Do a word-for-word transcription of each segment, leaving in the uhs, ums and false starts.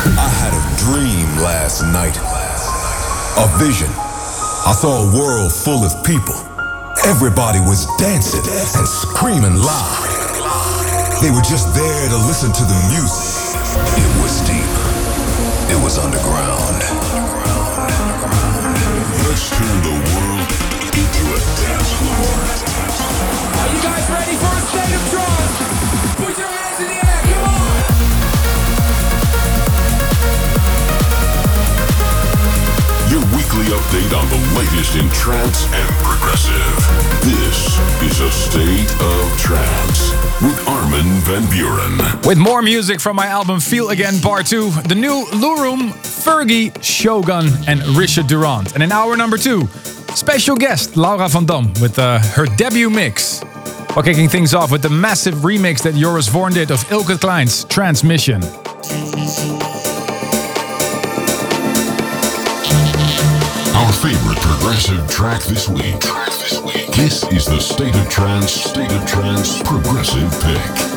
I had a dream last night. A vision. I saw a world full of people. Everybody was dancing and screaming loud. They were just there to listen to the music. It was deep. It was underground. Let's turn the world into a dance floor. Are you guys ready for a state of trance? Put your hands in the air, come on! Your weekly update on the latest in trance and progressive. This is a State of Trance with Armin van Buuren. With more music from my album Feel Again Part two, the new Lurum, Fergie, Shogun and Richard Durand. And in hour number two, special guest Laura van Dam with uh, her debut mix. While kicking things off with the massive remix that Joris Voorn did of Ilke Klein's Transmission. Our favorite progressive track this week. Track this week. This is the State of Trance, State of Trance Progressive Pick.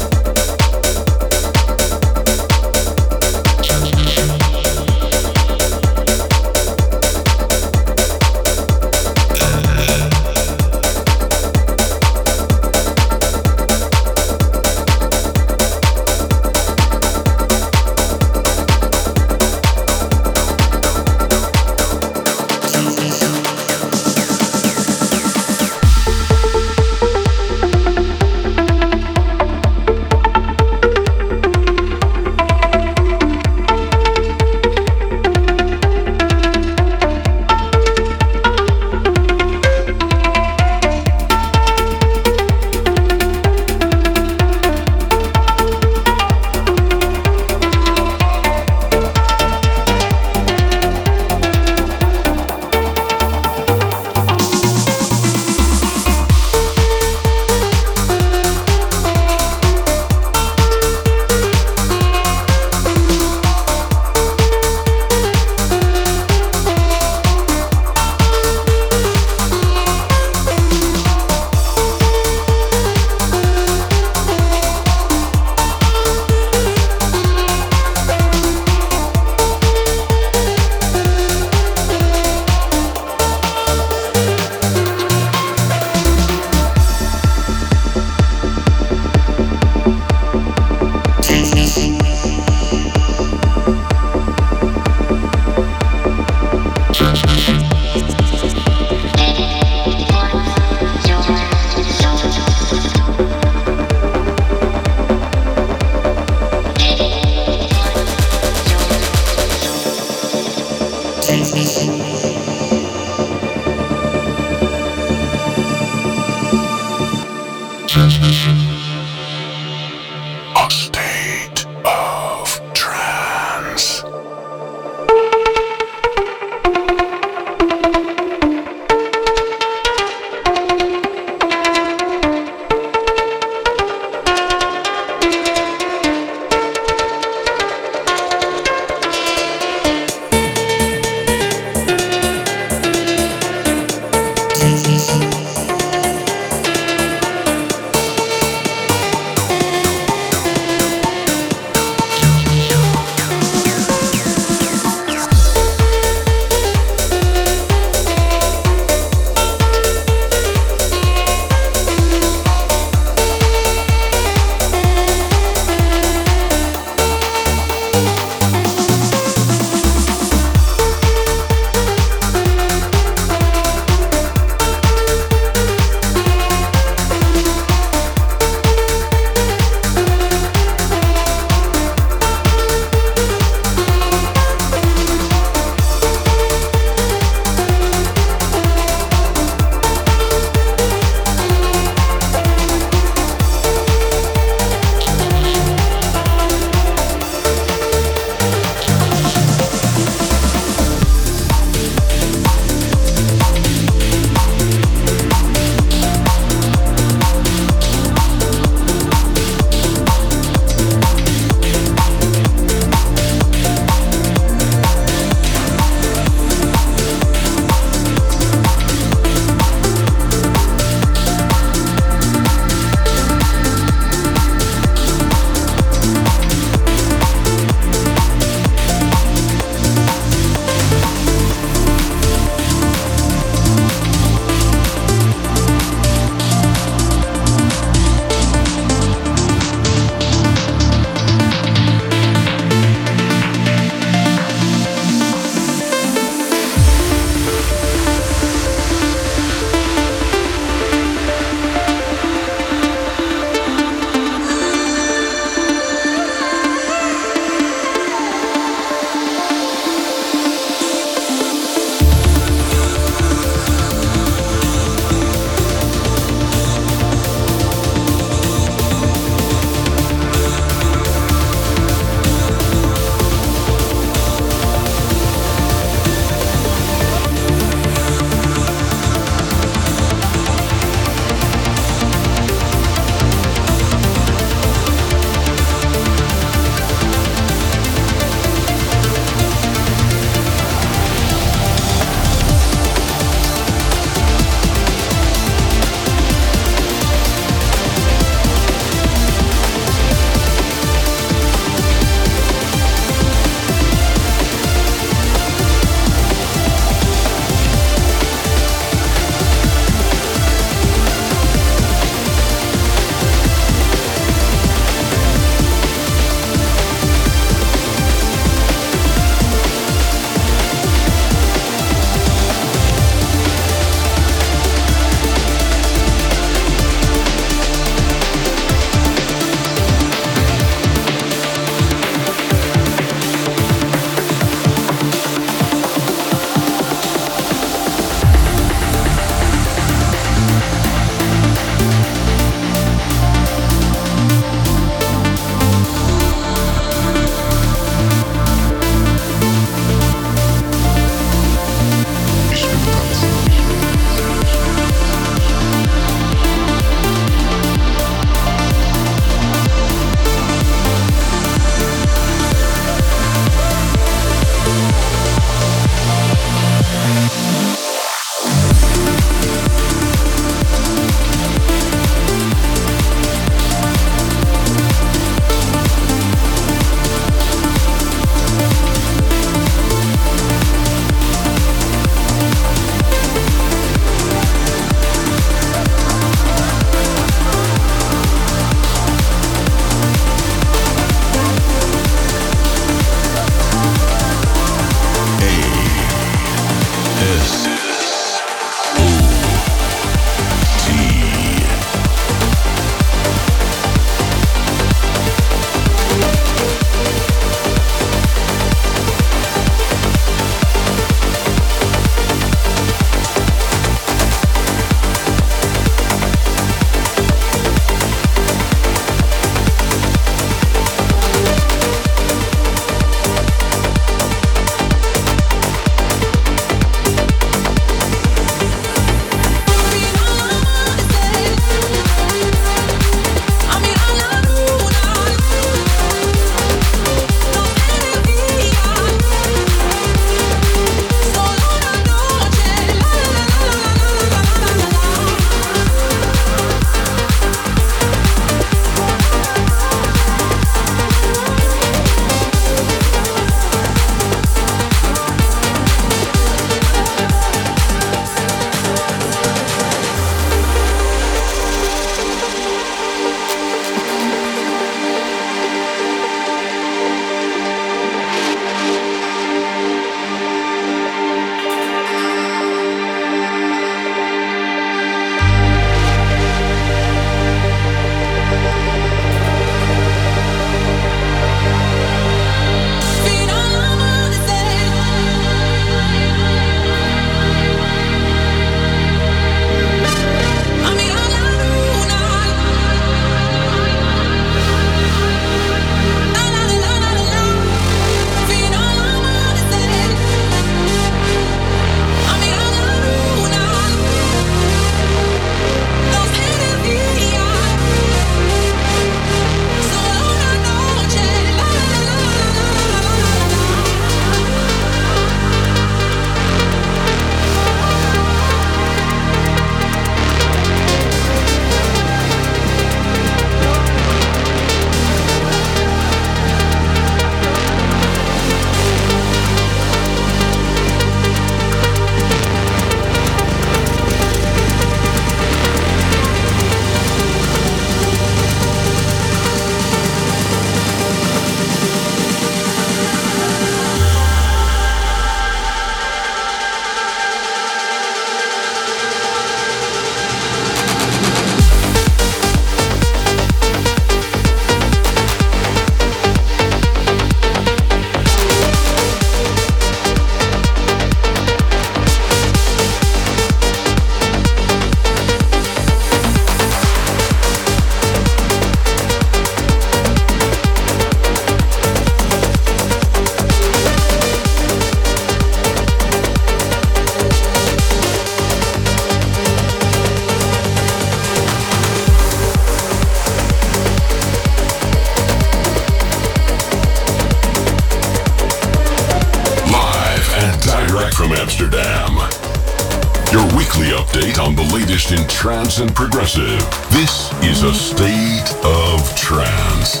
weekly update on the latest in trance and progressive. This is a state of trance.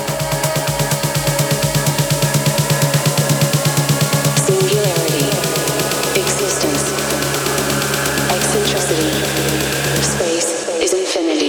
Singularity, existence, eccentricity, space is infinity.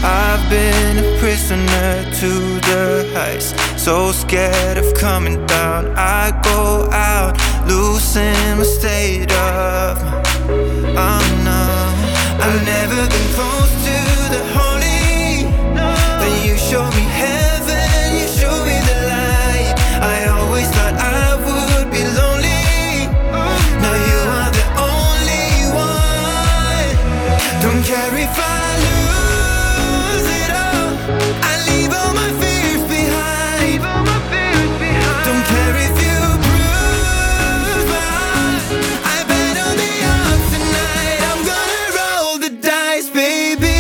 I've been a prisoner to the heights, so scared of coming down. I go out, losing my state of mind. Oh no, I've never been close to the holy. Then you show me heaven, you show me the light. I always thought I would be lonely. Now you are the only one. Don't care if I lose it all, I leave all my fears behind. Don't care if you bruise my heart, I bet on the odds tonight. I'm gonna roll the dice, baby.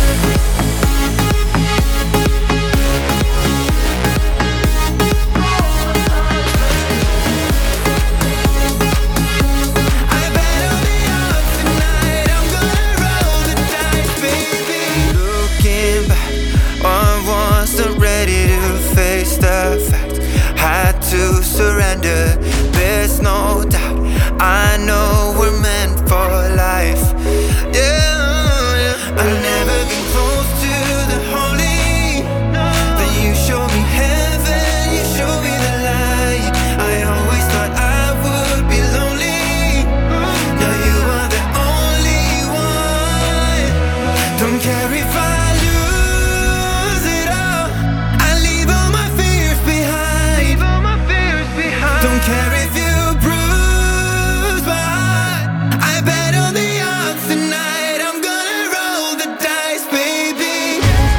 I bet on the odds tonight. I'm gonna roll the dice, baby. Looking back, I wasn't ready to face the fact. Had to surrender, there's no doubt. I know we're meant for life. Yeah, yeah. I've never been close to the holy. Then you show me heaven, you show me the light. I always thought I would be lonely. Now you are the only one. Don't care if I lose it all, I leave all my fears behind. Don't care if you bruise my heart, I bet on the odds tonight. I'm gonna roll the dice, baby.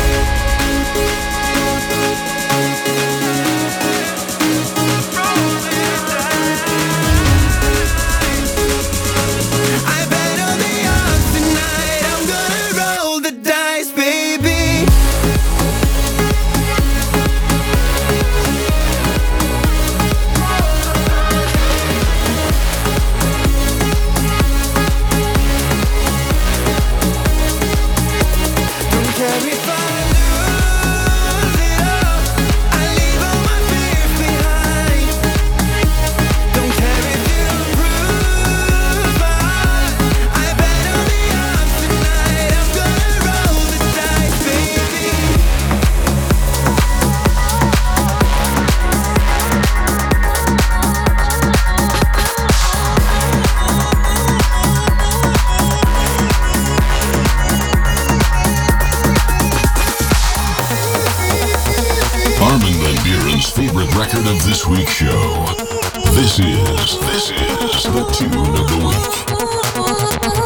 I bet on the odds tonight. I'm gonna roll the dice, baby. Don't care if I lose it all, I leave all my fears behind. Don't care if you bruise my heart, I bet on the odds tonight. I'm gonna roll the dice, baby. Armin van Buuren's favorite record of this week's show. This is, this is the tune of the week.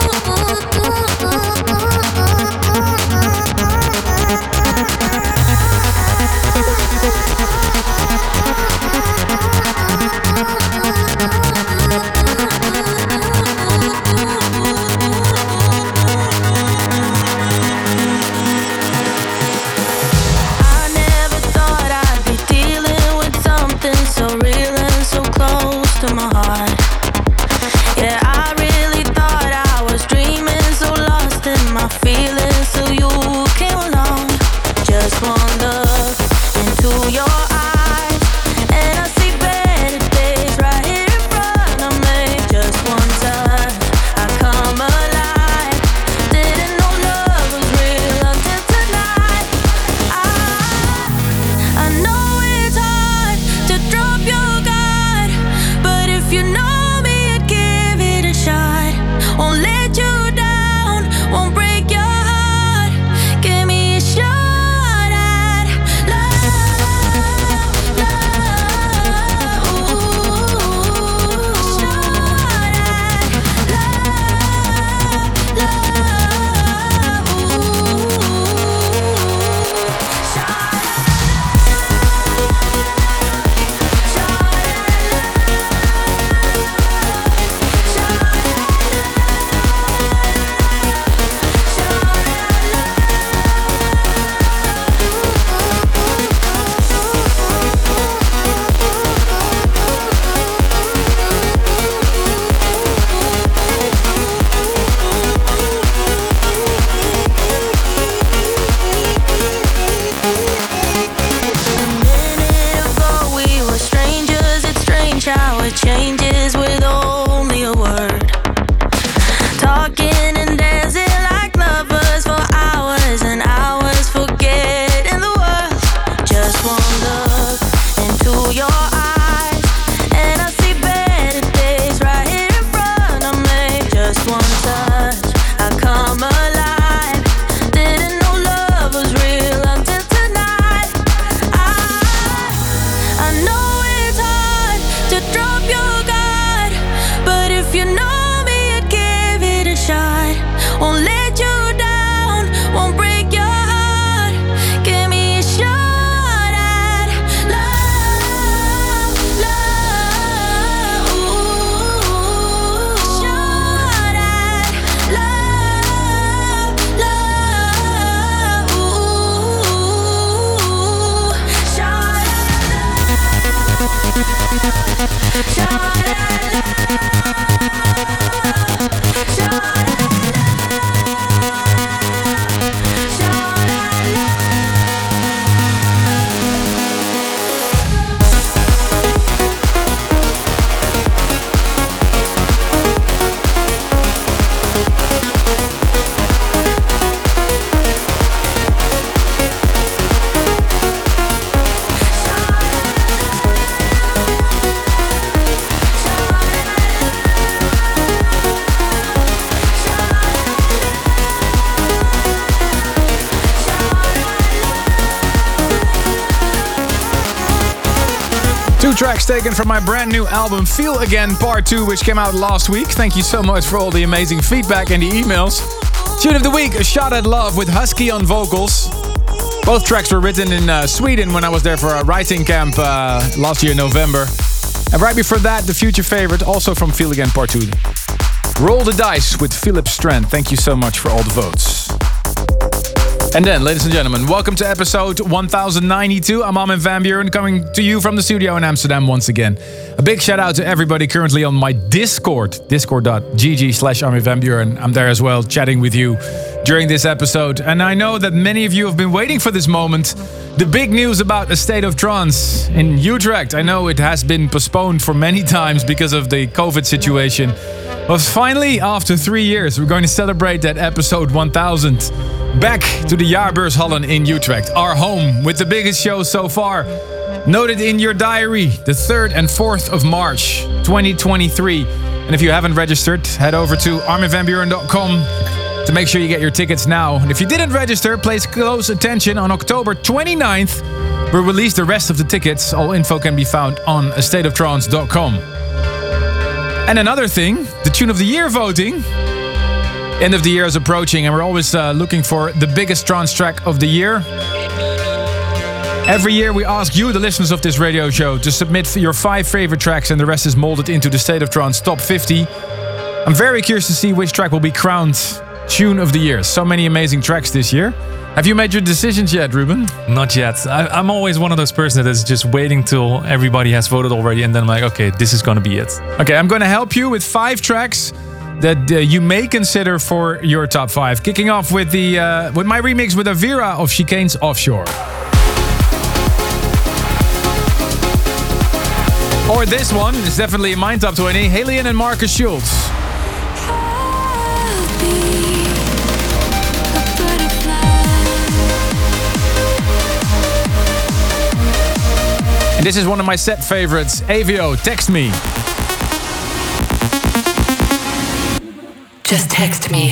I never thought I'd be dealing with something so real and so close to my heart. Yeah, I really Two tracks taken from my brand new album Feel Again Part two, which came out last week. Thank you so much for all the amazing feedback and the emails. Tune of the week, A Shot at Love with Husky on vocals. Both tracks were written in uh, Sweden when I was there for a writing camp uh, last year in November. And right before that, the future favorite, also from Feel Again Part two. Roll the Dice with Philip Strand. Thank you so much for all the votes. And then, ladies and gentlemen, welcome to episode one thousand ninety-two. I'm Armin van Buuren, coming to you from the studio in Amsterdam once again. A big shout out to everybody currently on my Discord, discord.gg slash Armin van Buuren. I'm there as well, chatting with you during this episode. And I know that many of you have been waiting for this moment. The big news about A State of Trance in Utrecht. I know it has been postponed for many times because of the COVID situation. But finally, after three years, we're going to celebrate that episode one thousand. Back to the Jaarbeurshallen in Utrecht, our home with the biggest show so far. Note it in your diary, the third and fourth of March, twenty twenty-three. And if you haven't registered, head over to armin van buuren dot com to make sure you get your tickets now. And if you didn't register, place close attention. On October twenty-ninth, we'll release the rest of the tickets. All info can be found on a state of trance dot com. And another thing, the Tune of the Year voting. End of the year is approaching and we're always uh, looking for the biggest trance track of the year. Every year we ask you, the listeners of this radio show, to submit your five favorite tracks and the rest is molded into the State of Trance Top fifty. I'm very curious to see which track will be crowned Tune of the Year. So many amazing tracks this year. Have you made your decisions yet, Ruben? Not yet. I, I'm always one of those persons that is just waiting till everybody has voted already and then I'm like, okay, this is going to be it. Okay, I'm going to help you with five tracks that uh, you may consider for your top five. Kicking off with the uh, with my remix with Avira of Chicane's Offshore. Or this one is definitely in my top twenty. Halion and Marcus Schultz. And this is one of my set favorites, A V O, Text Me. Just text me.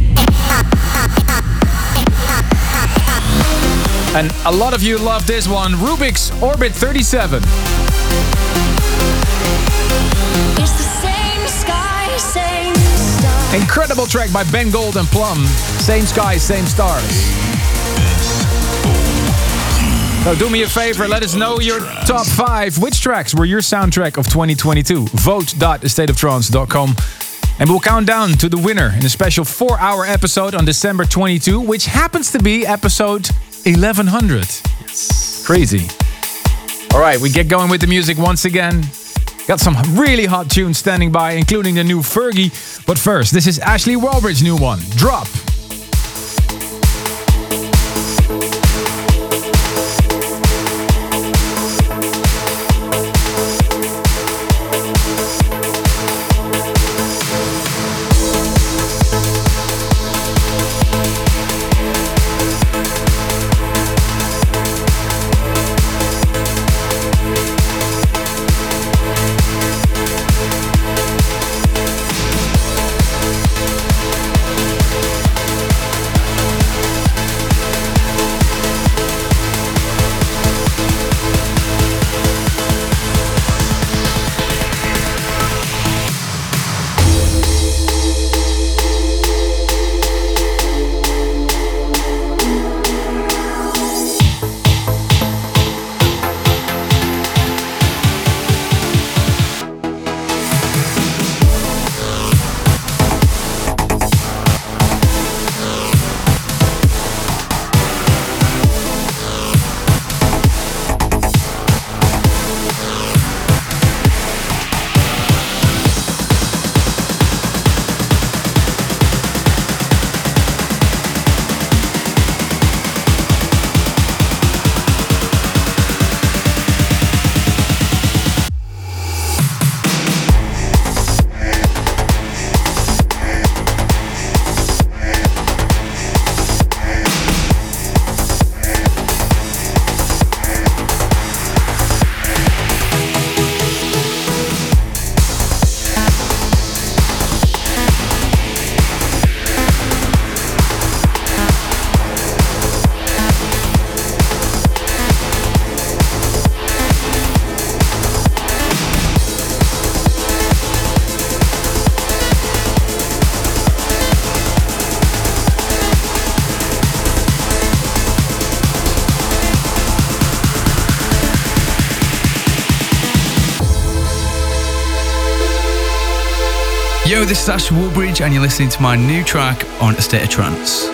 And a lot of you love this one, Rubik's Orbit thirty-seven. It's the same sky, same stars. Incredible track by Ben Gold and Plum. Same sky, same stars. So do me a favor, let us know your top five. Which tracks were your soundtrack of twenty twenty-two? vote dot a state of trance dot com. And we'll count down to the winner in a special four-hour episode on December twenty-second, which happens to be episode eleven hundred. Yes. Crazy. All right, we get going with the music once again. Got some really hot tunes standing by, including the new Fergie. But first, this is Ashley Wallbridge's new one, Drop. Yo, this is Ash Woolbridge, and you're listening to my new track on A State of Trance.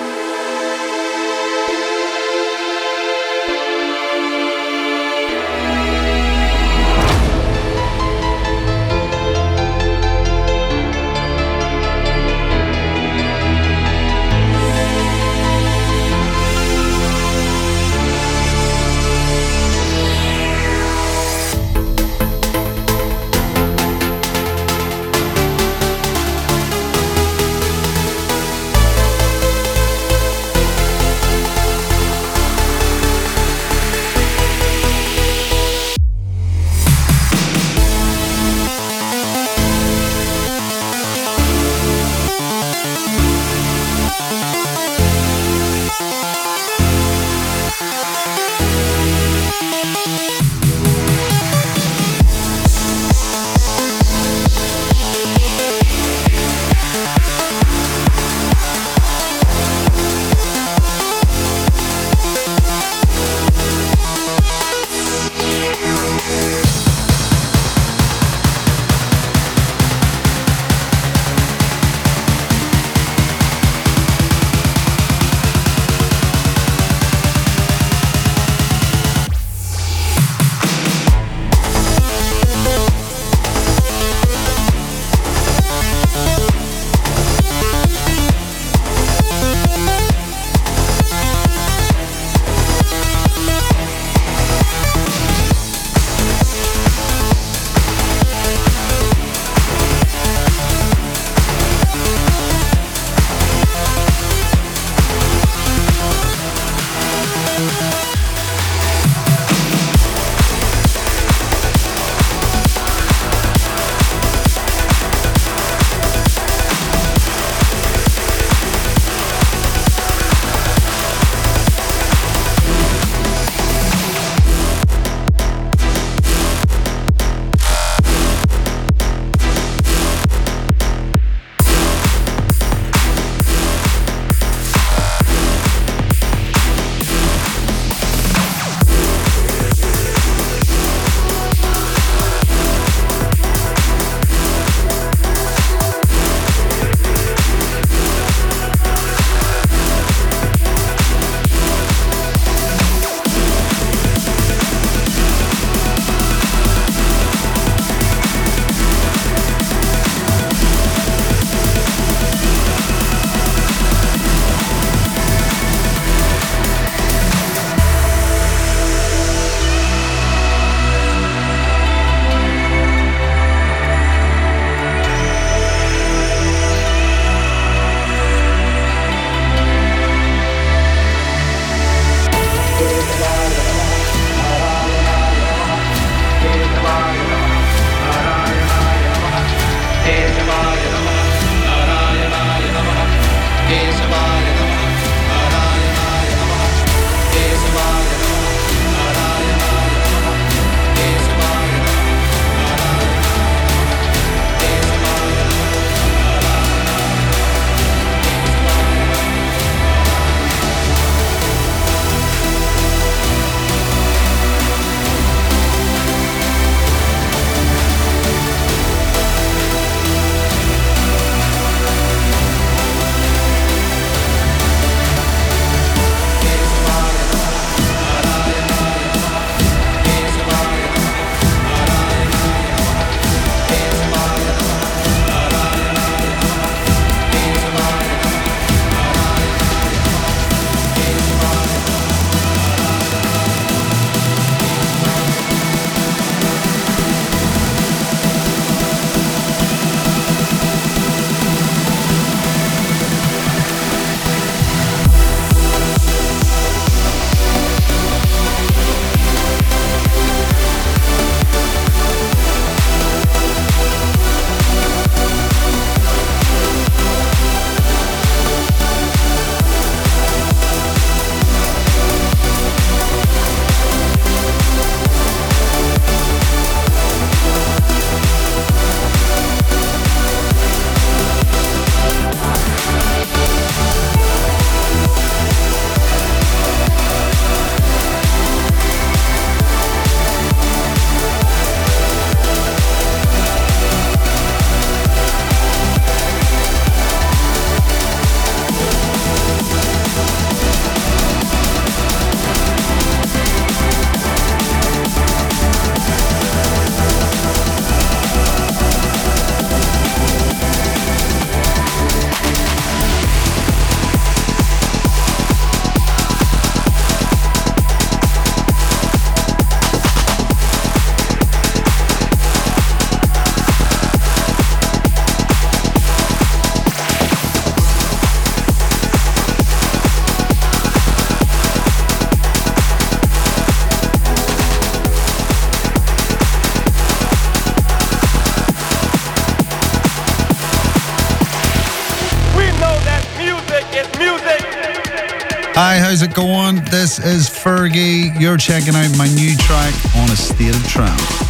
how's it going? This is Fergie. You're checking out my new track on A State of Trance.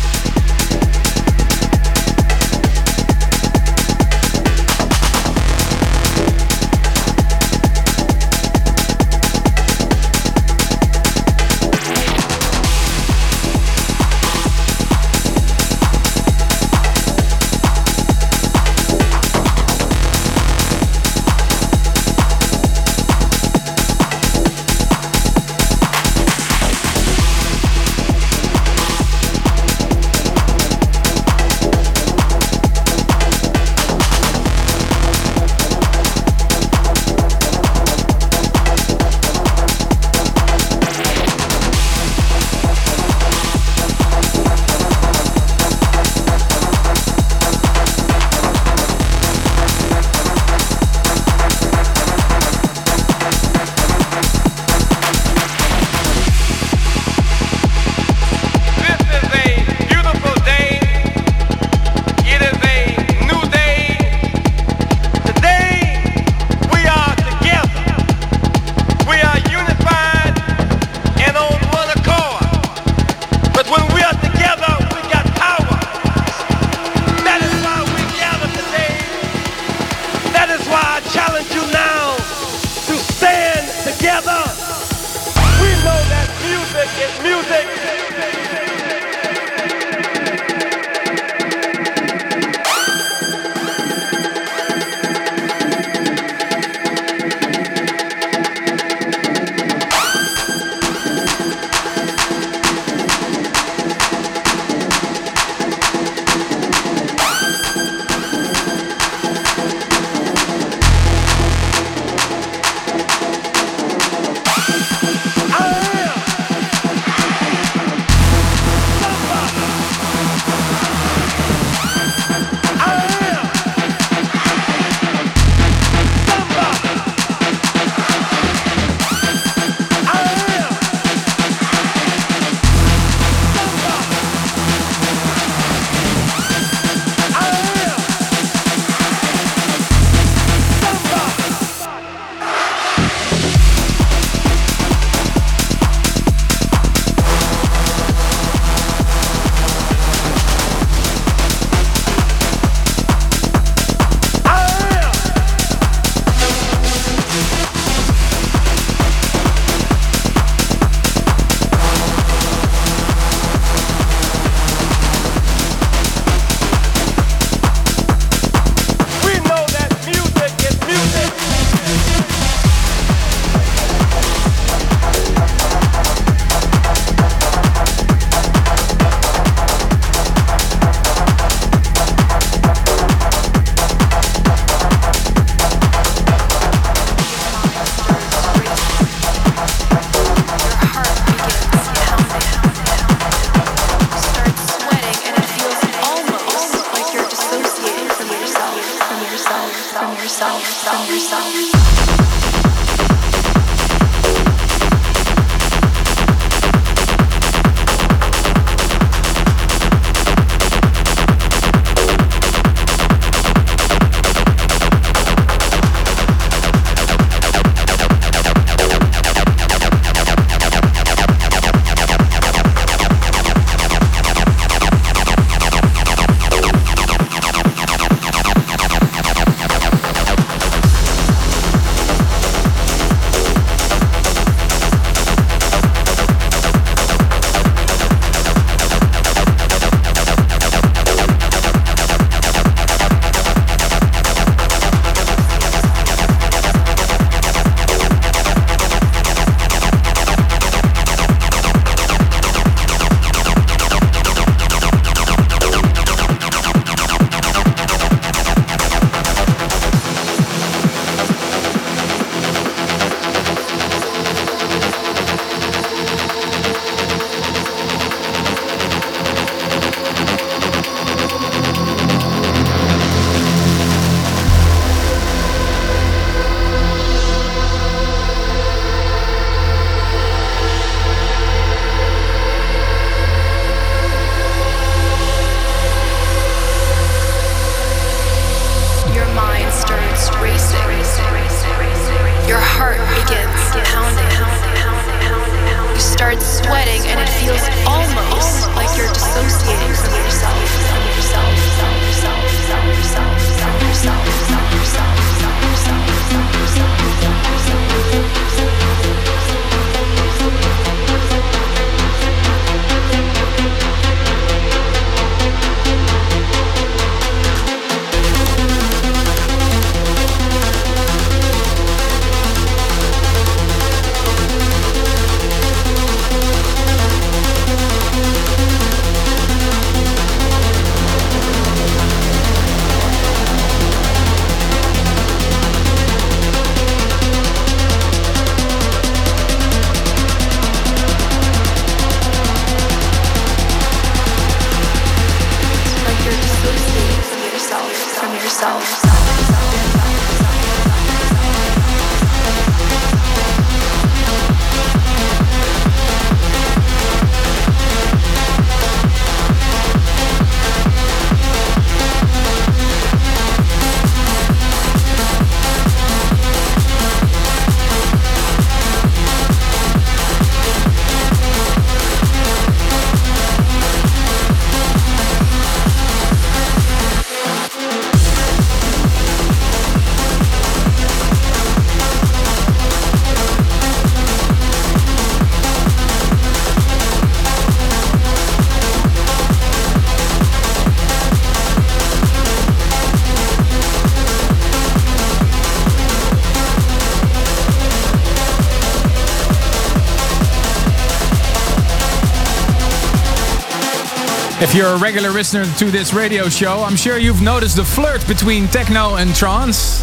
If you're a regular listener to this radio show, I'm sure you've noticed the flirt between techno and trance.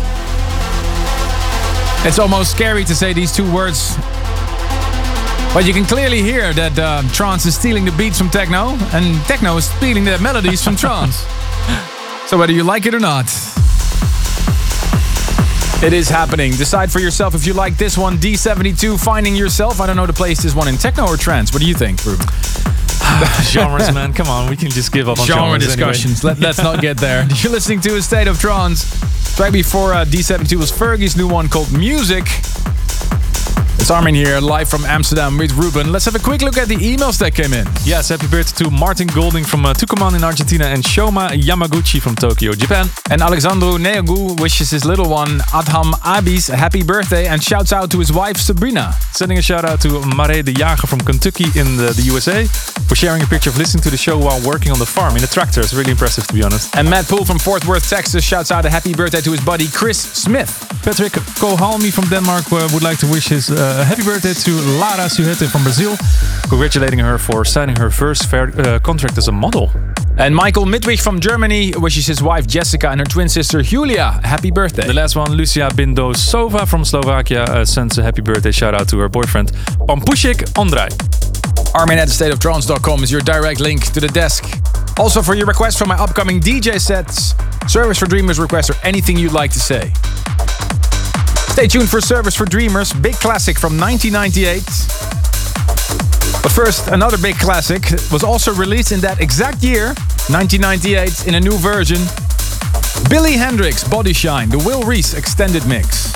It's almost scary to say these two words, but you can clearly hear that uh, trance is stealing the beats from techno, and techno is stealing the melodies from trance. So whether you like it or not, it is happening. Decide for yourself if you like this one, D seventy-two, Finding Yourself. I don't know to place this one in techno or trance. What do you think, Ruben? Genres, man. Come on, we can just give up on genre genres discussions. Anyway. Let, let's not get there. You're listening to A State of Trance. Track before uh, D seventy-two was Fergie's new one called Music. It's Armin here, live from Amsterdam with Ruben. Let's have a quick look at the emails that came in. Yes, happy birthday to Martin Golding from uh, Tucumán in Argentina and Shoma Yamaguchi from Tokyo, Japan. And Alexandru Neagu wishes his little one, Adham Abis, a happy birthday and shouts out to his wife, Sabrina. Sending a shout out to Mare de Jager from Kentucky in the, the U S A for sharing a picture of listening to the show while working on the farm in a tractor. It's really impressive, to be honest. And Matt Poole from Fort Worth, Texas shouts out a happy birthday to his buddy, Chris Smith. Patrick Kohalmi from Denmark uh, would like to wish his uh, happy birthday to Lara Suhete from Brazil, congratulating her for signing her first fair, uh, contract as a model. And Michael Midwich from Germany wishes his wife Jessica and her twin sister Julia a happy birthday. The last one, Lucia Bindosova from Slovakia, uh, sends a happy birthday shout out to her boyfriend, Pampushik Ondrej. Armin at state of trance dot com is your direct link to the desk. Also for your requests from my upcoming D J sets, Service for Dreamers requests, or anything you'd like to say. Stay tuned for Service for Dreamers, big classic from nineteen ninety-eight. But first, another big classic was also released in that exact year, nineteen ninety-eight, in a new version. Billy Hendrix, Body Shine, the Will Reese extended mix.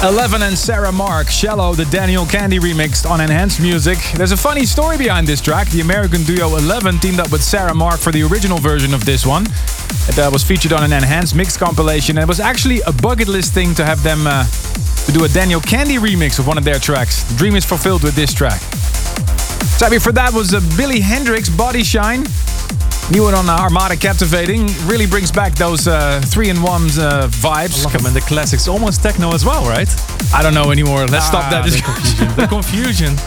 Eleven and Sarah Mark, Shallow, the Daniel Candy remix on Enhanced Music. There's a funny story behind this track. The American duo Eleven teamed up with Sarah Mark for the original version of this one. It uh, was featured on an Enhanced Mix compilation, and it was actually a bucket list thing to have them uh, to do a Daniel Candy remix of one of their tracks. The dream is fulfilled with this track. So before that was uh, Billy Hendrix, Body Shine. New one on Armada Captivating. Really brings back those uh, three in one uh, vibes. I love them, and the classics. Almost techno as well, right? I don't know anymore. Let's ah, stop that. The confusion. the confusion.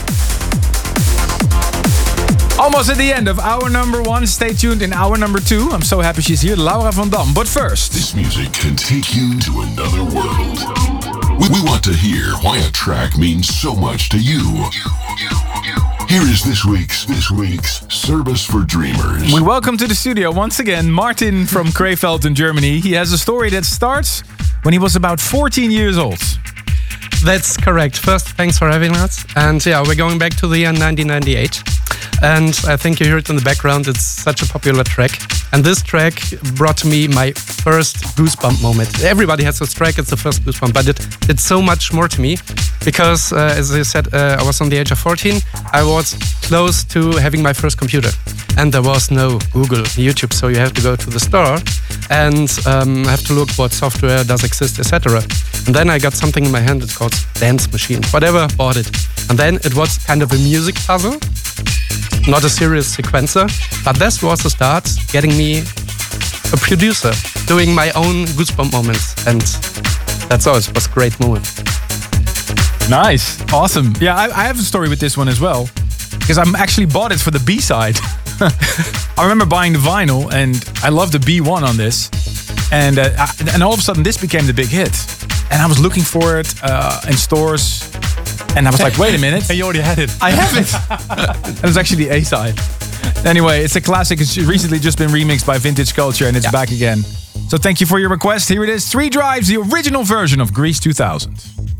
Almost at the end of hour number one. Stay tuned in hour number two. I'm so happy she's here, Laura van Dam. But first, this music can take you to another world. We, we want to hear why a track means so much to you. Here is this week's this week's Service for Dreamers. We welcome to the studio once again Martin from Krefeld in Germany. He has a story that starts when he was about fourteen years old. That's correct. First, thanks for having us. And yeah, we're going back to the year nineteen ninety-eight. And I think you heard in the background, it's such a popular track. And this track brought me my first goosebump moment. Everybody has this track, it's the first goosebump, but it did so much more to me. Because, uh, as I said, uh, I was on the age of fourteen. I was close to having my first computer. And there was no Google, YouTube, so you have to go to the store and um, have to look what software does exist, et cetera. And then I got something in my hand, it's called Dance Machine. Whatever, bought it. And then it was kind of a music puzzle. Not a serious sequencer, but this was the start, getting me a producer, doing my own goosebump moments, and that's all. It was a great moment. Nice, awesome. Yeah, I, I have a story with this one as well, because I actually bought it for the B-side. I remember buying the vinyl, and I love the B one on this, and uh, I, and all of a sudden this became the big hit, and I was looking for it uh, in stores. And I was like, wait a minute. And you already had it. I have it. It was actually the A-side. Anyway, it's a classic. It's recently just been remixed by Vintage Culture, and it's yeah. back again. So thank you for your request. Here it is. Three Drives, the original version of Grease two thousand.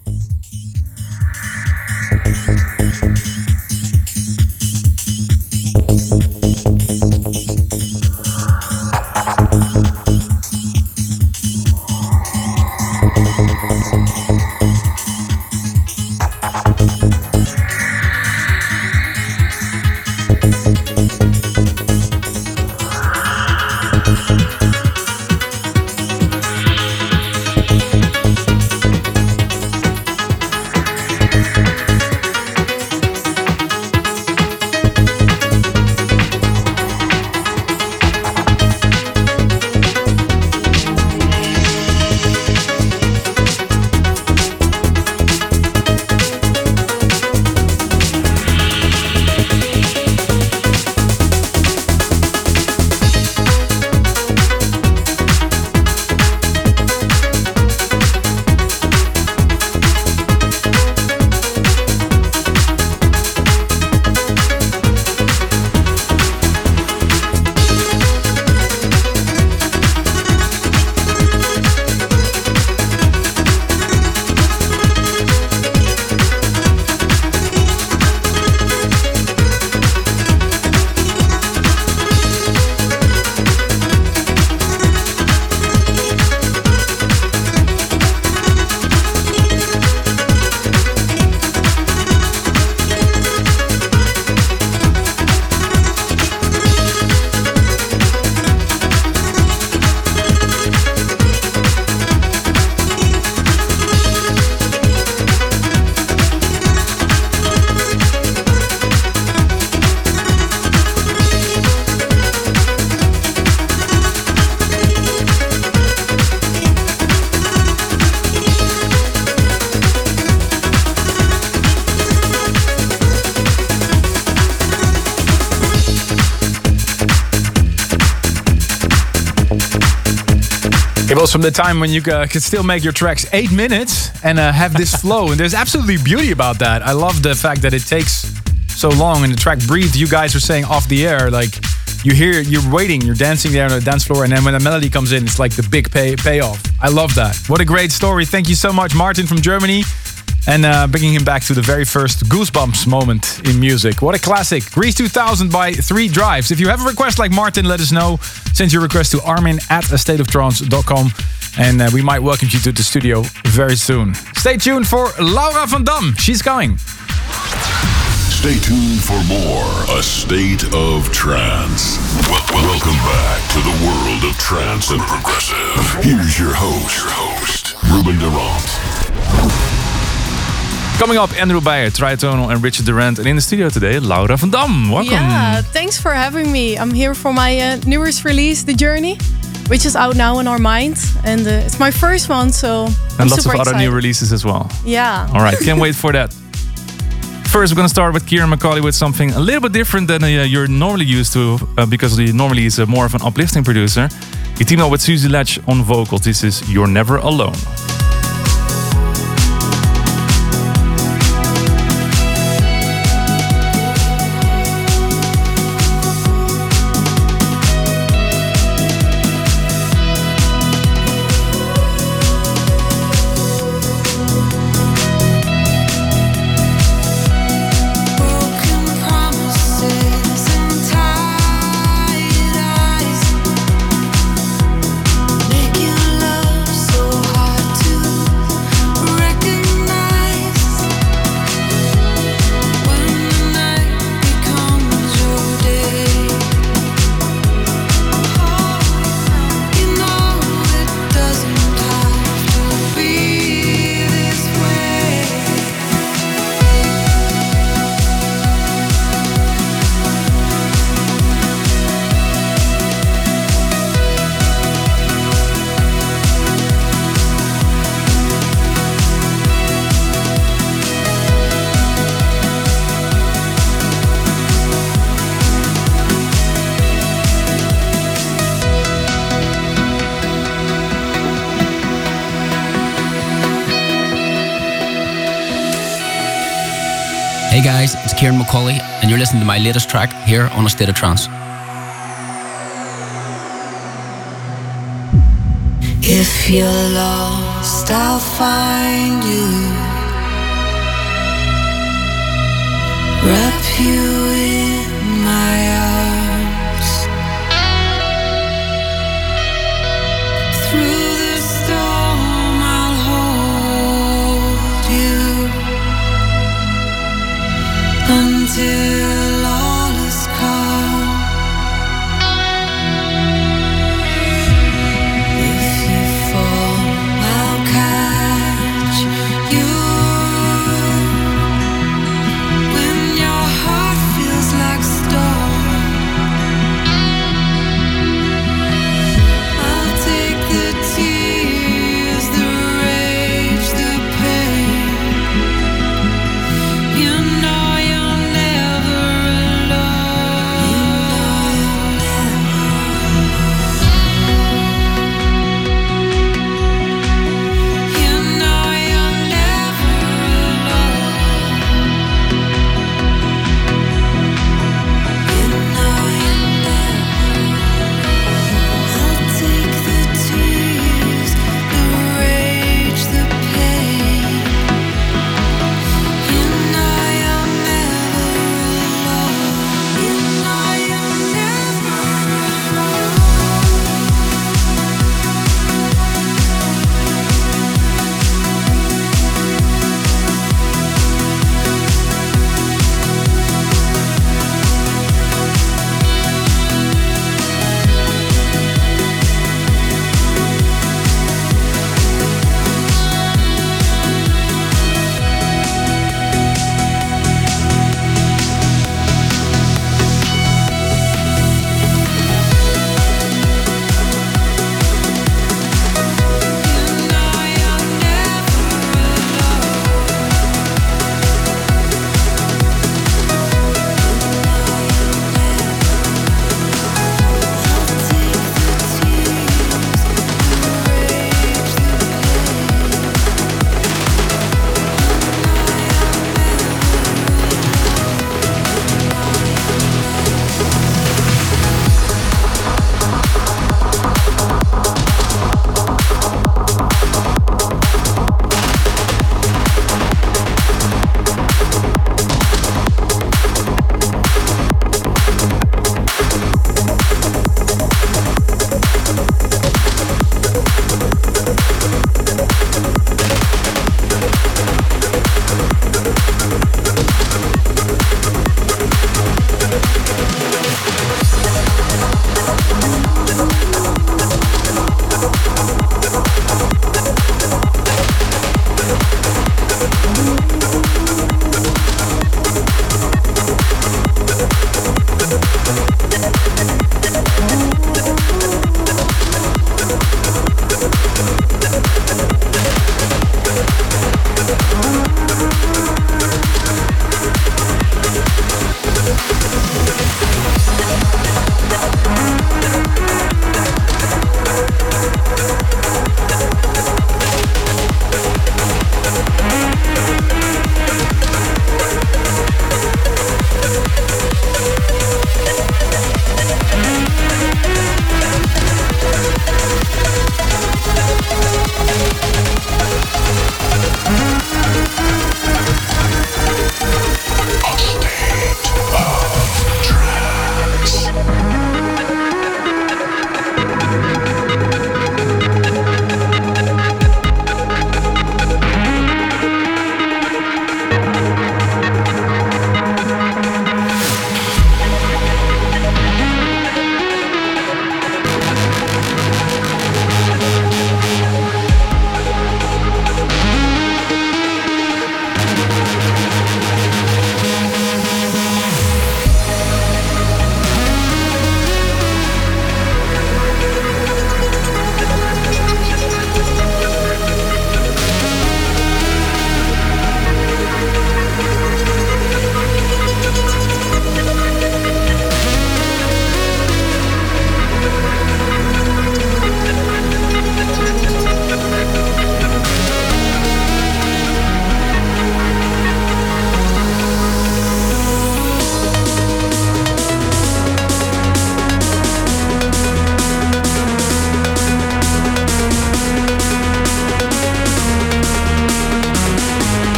It was from the time when you uh, could still make your tracks eight minutes and uh, have this flow. And there's absolutely beauty about that. I love the fact that it takes so long and the track breathes. You guys were saying off the air, like you hear, you're waiting, you're dancing there on the dance floor, and then when the melody comes in, it's like the big pay payoff. I love that. What a great story. Thank you so much, Martin from Germany. and uh, bringing him back to the very first Goosebumps moment in music. What a classic. Grease two thousand by Three Drives. If you have a request like Martin, let us know. Send your request to armin at a state of trance dot com and uh, we might welcome you to the studio very soon. Stay tuned for Laura van Dam. She's coming. Stay tuned for more A State of Trance. Well, welcome back to the world of trance and progressive. Here's your host, your host, Ruben Durant. Coming up, Andrew Beyer, Tritonal, and Richard Durant. And in the studio today, Laura van Dam. Welcome. Yeah, thanks for having me. I'm here for my uh, newest release, The Journey, which is out now in our minds. And uh, it's my first one, so I'm And lots super of other excited. new releases as well. Yeah. All right, can't wait for that. First, we're going to start with Kieran McCauley with something a little bit different than uh, you're normally used to, uh, because he normally is uh, more of an uplifting producer. He teamed up with Susie Latch on vocals. This is You're Never Alone. Hey guys, it's Kieran McCauley, and you're listening to my latest track here on A State of Trance. If you're lost, I'll find you. Wrap you in my arms. Through the storm, I'll hold you until all is calm. If you fall, I'll catch you. When your heart feels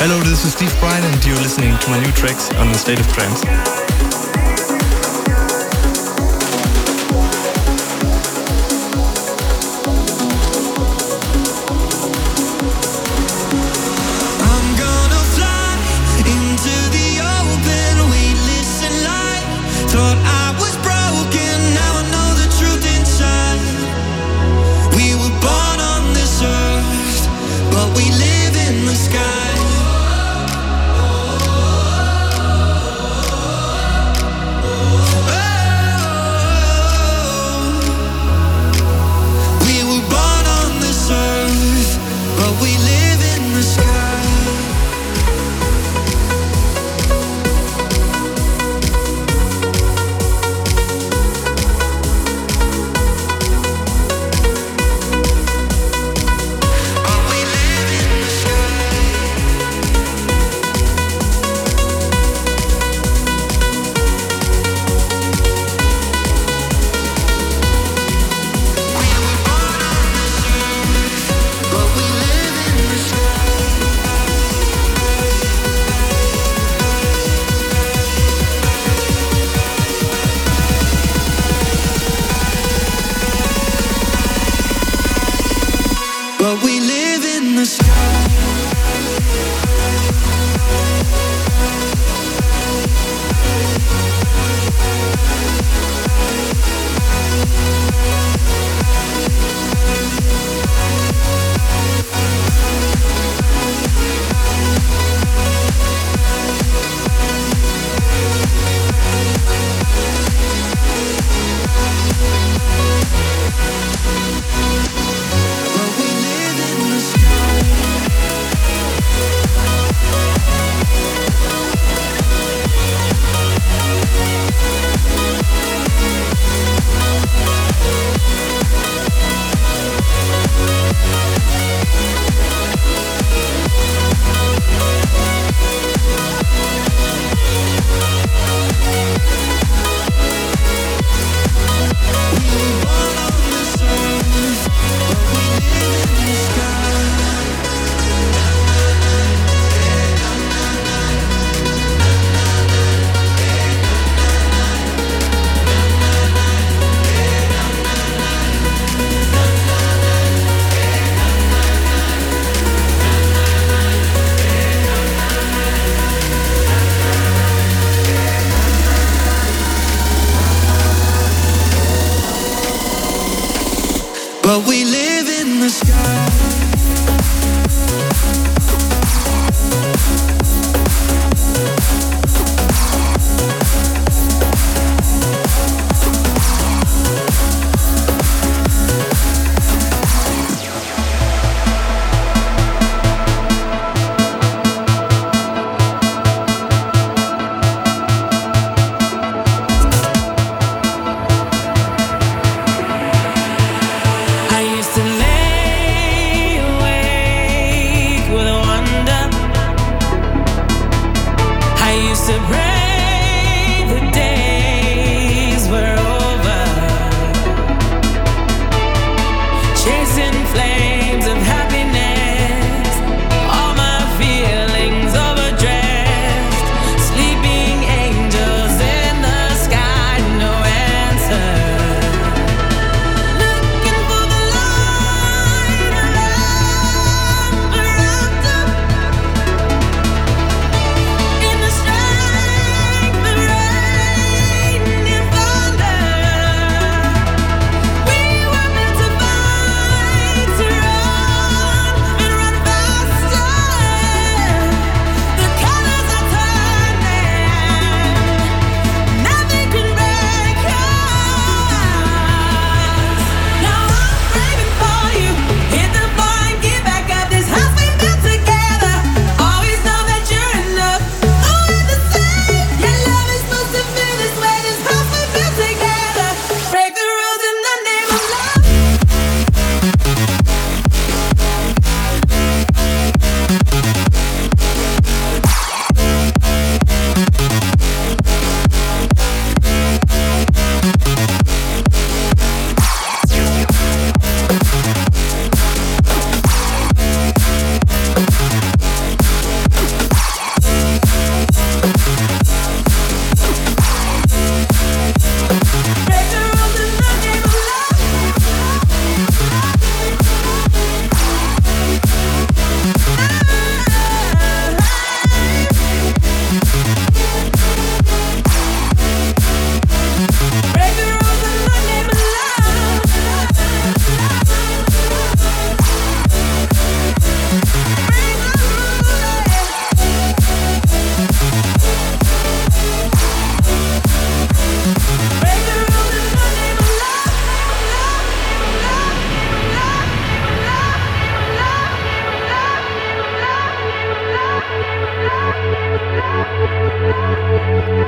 Hello, this is Steve Bryan and you're listening to my new tracks on the State of Trance. Sky.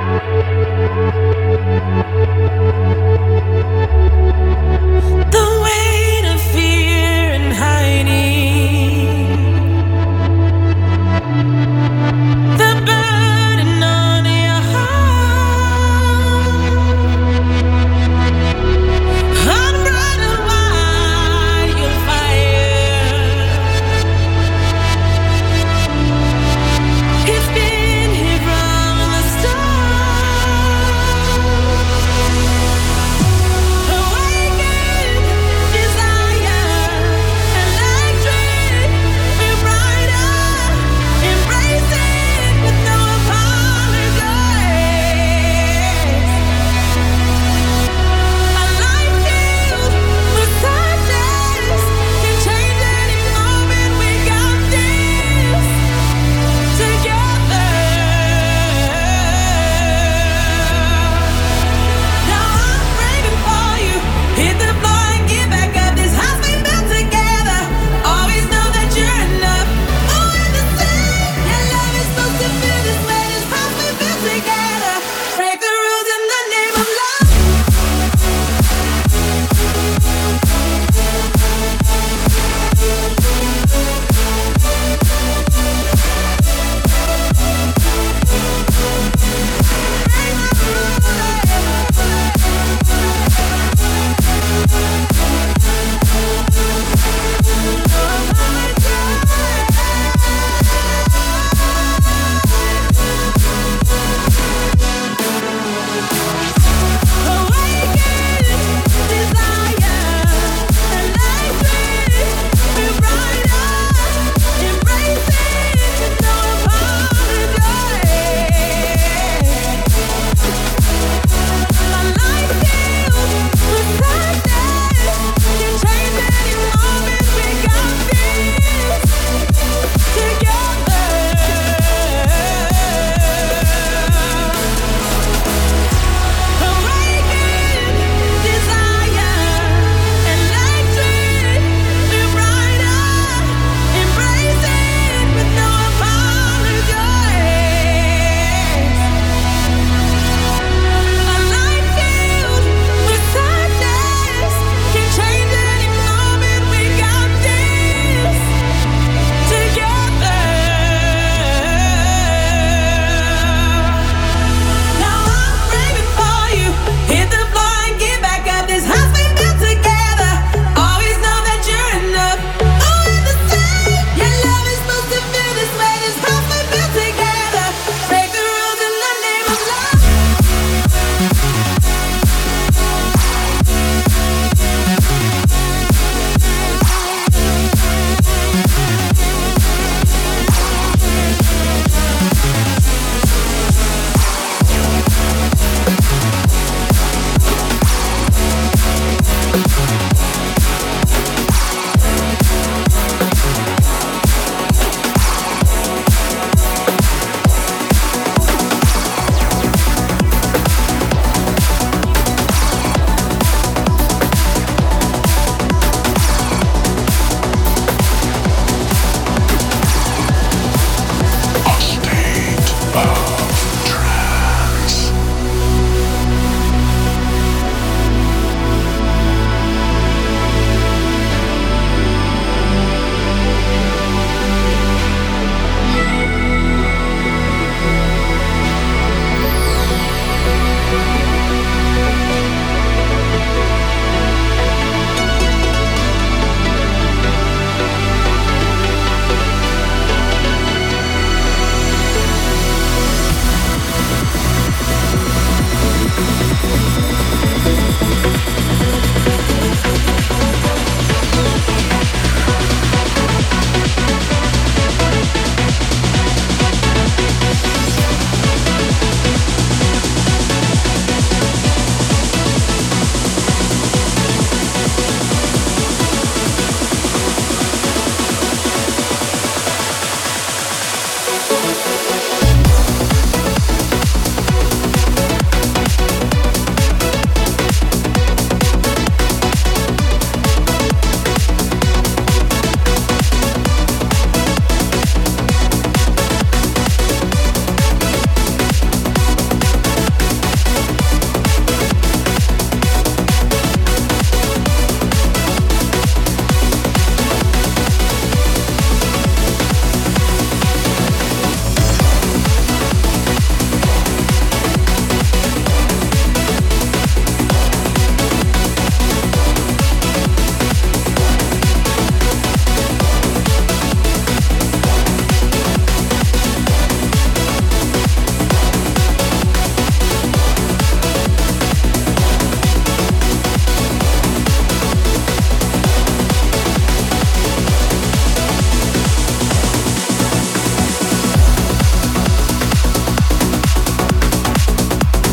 It's been here from the start.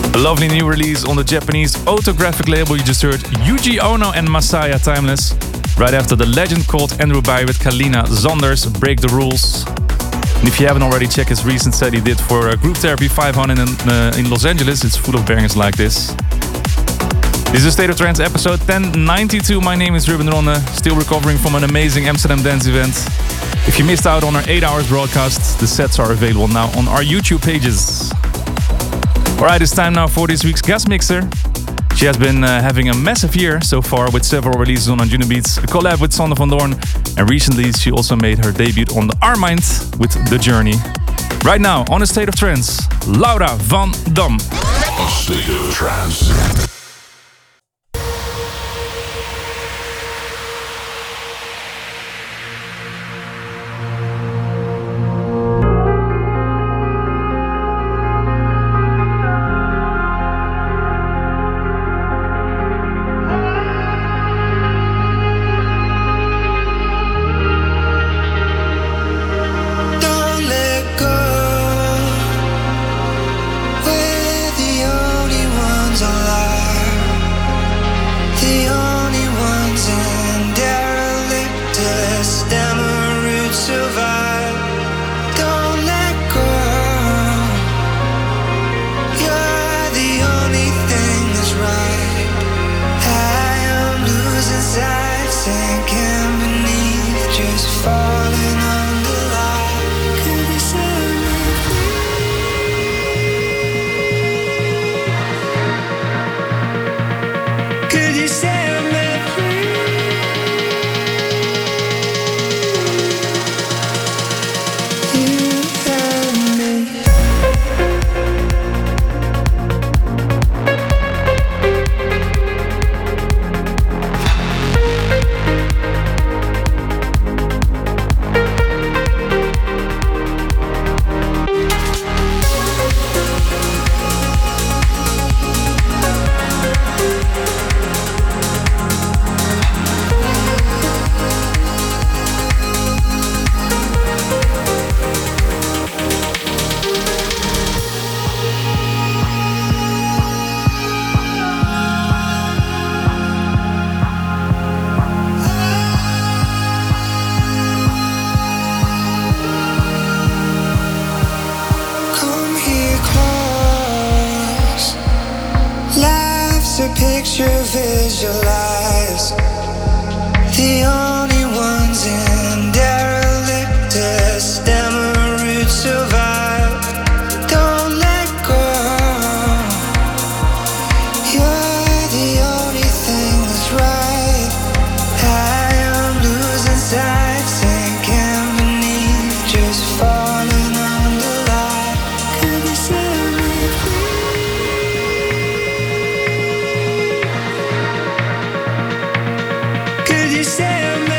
A lovely new release on the Japanese Autographic label. You just heard Yuji Ono and Masaya Timeless. Right after the legend called Andrew Bai with Kalina Zanders, Break the Rules. And if you haven't already, check his recent set he did for uh, Group Therapy five hundred in, uh, in Los Angeles. It's full of bangers like this. This is State of Trance episode ten ninety-two. My name is Ruben Ronde, still recovering from an amazing Amsterdam dance event. If you missed out on our eight hours broadcast, the sets are available now on our YouTube pages. Alright, it's time now for this week's guest mixer. She has been uh, having a massive year so far with several releases on Anjuna Beats, a collab with Sander van Doorn, and recently she also made her debut on the Armind with The Journey. Right now, on A State of Trance, Laura van Dam. A State of Trance. Could you say I'm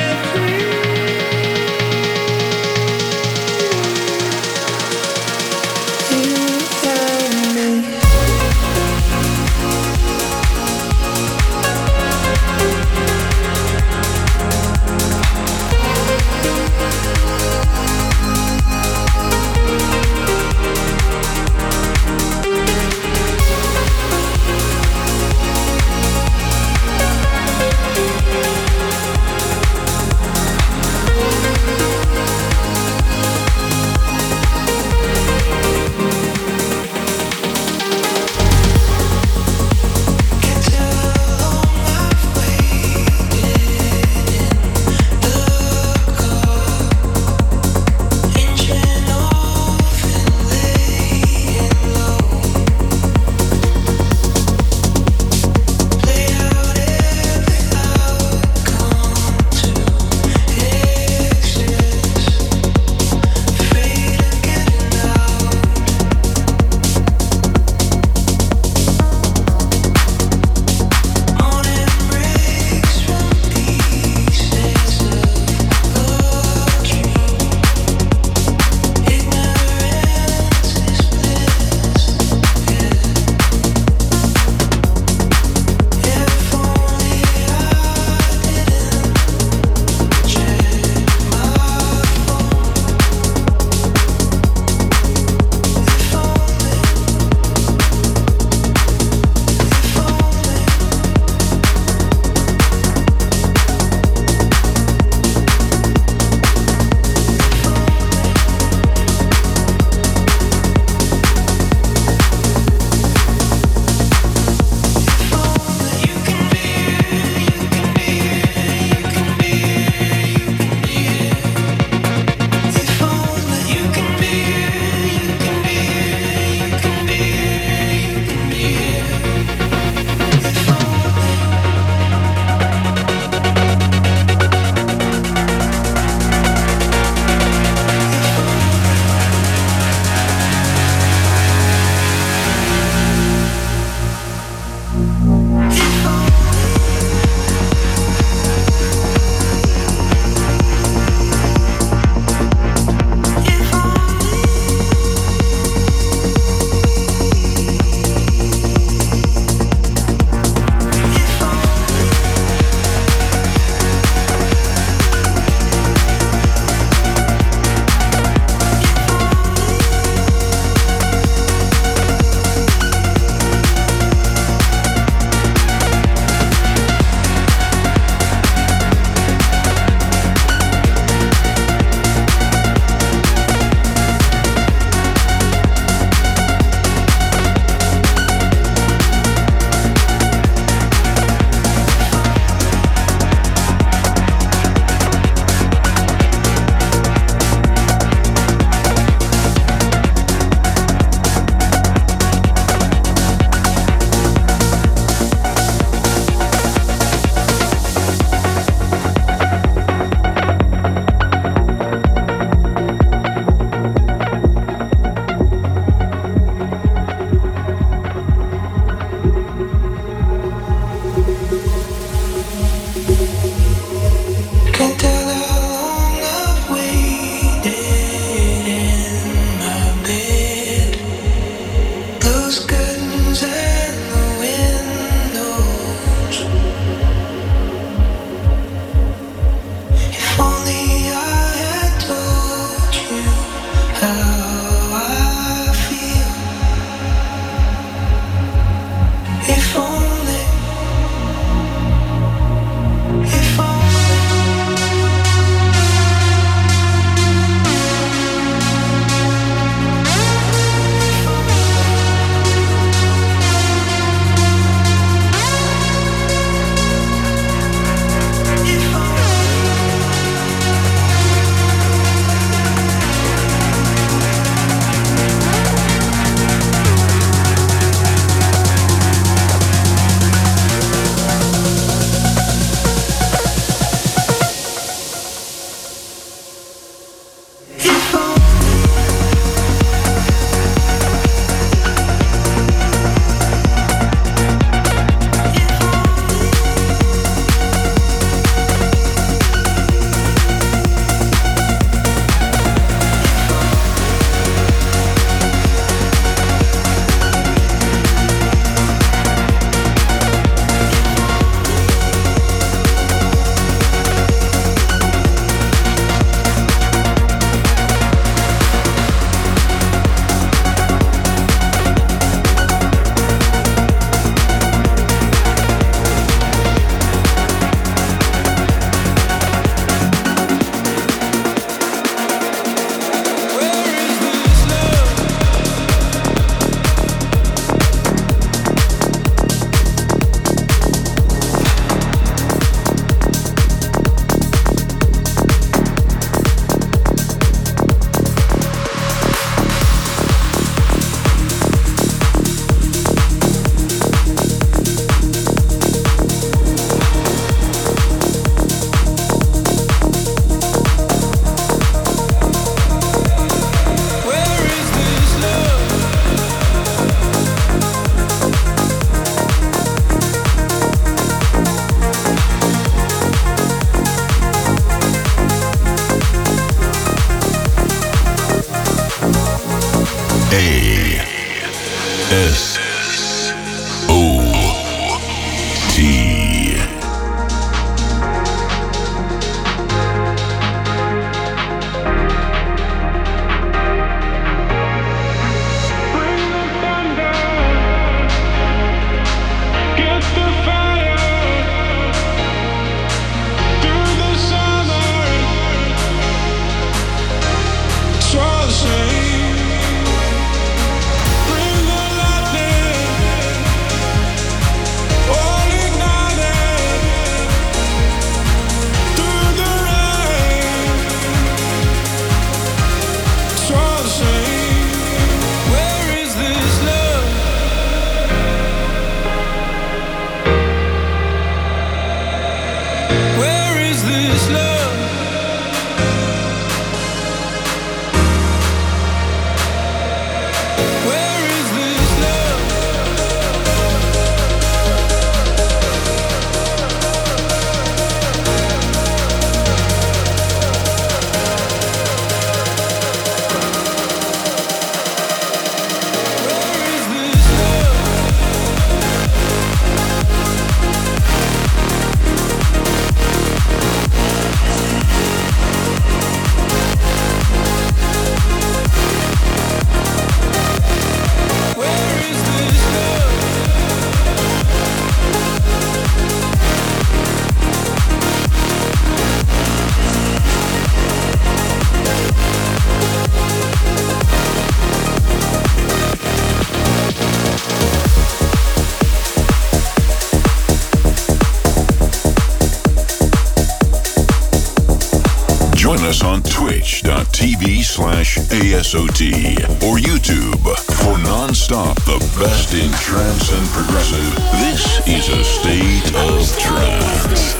twitch.tv slash ASOT or YouTube for non-stop the best in trance and progressive. This is a state of trance.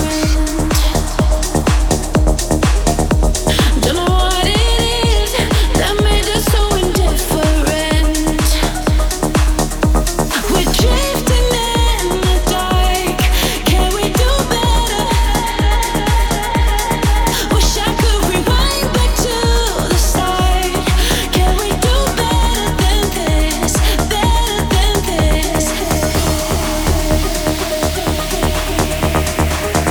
Don't know what it is that made us so indifferent. We're drifting in the dark. Can we do better? Wish I could rewind back to the start. Can we do better than this? Better than this?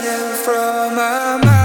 running from my mind.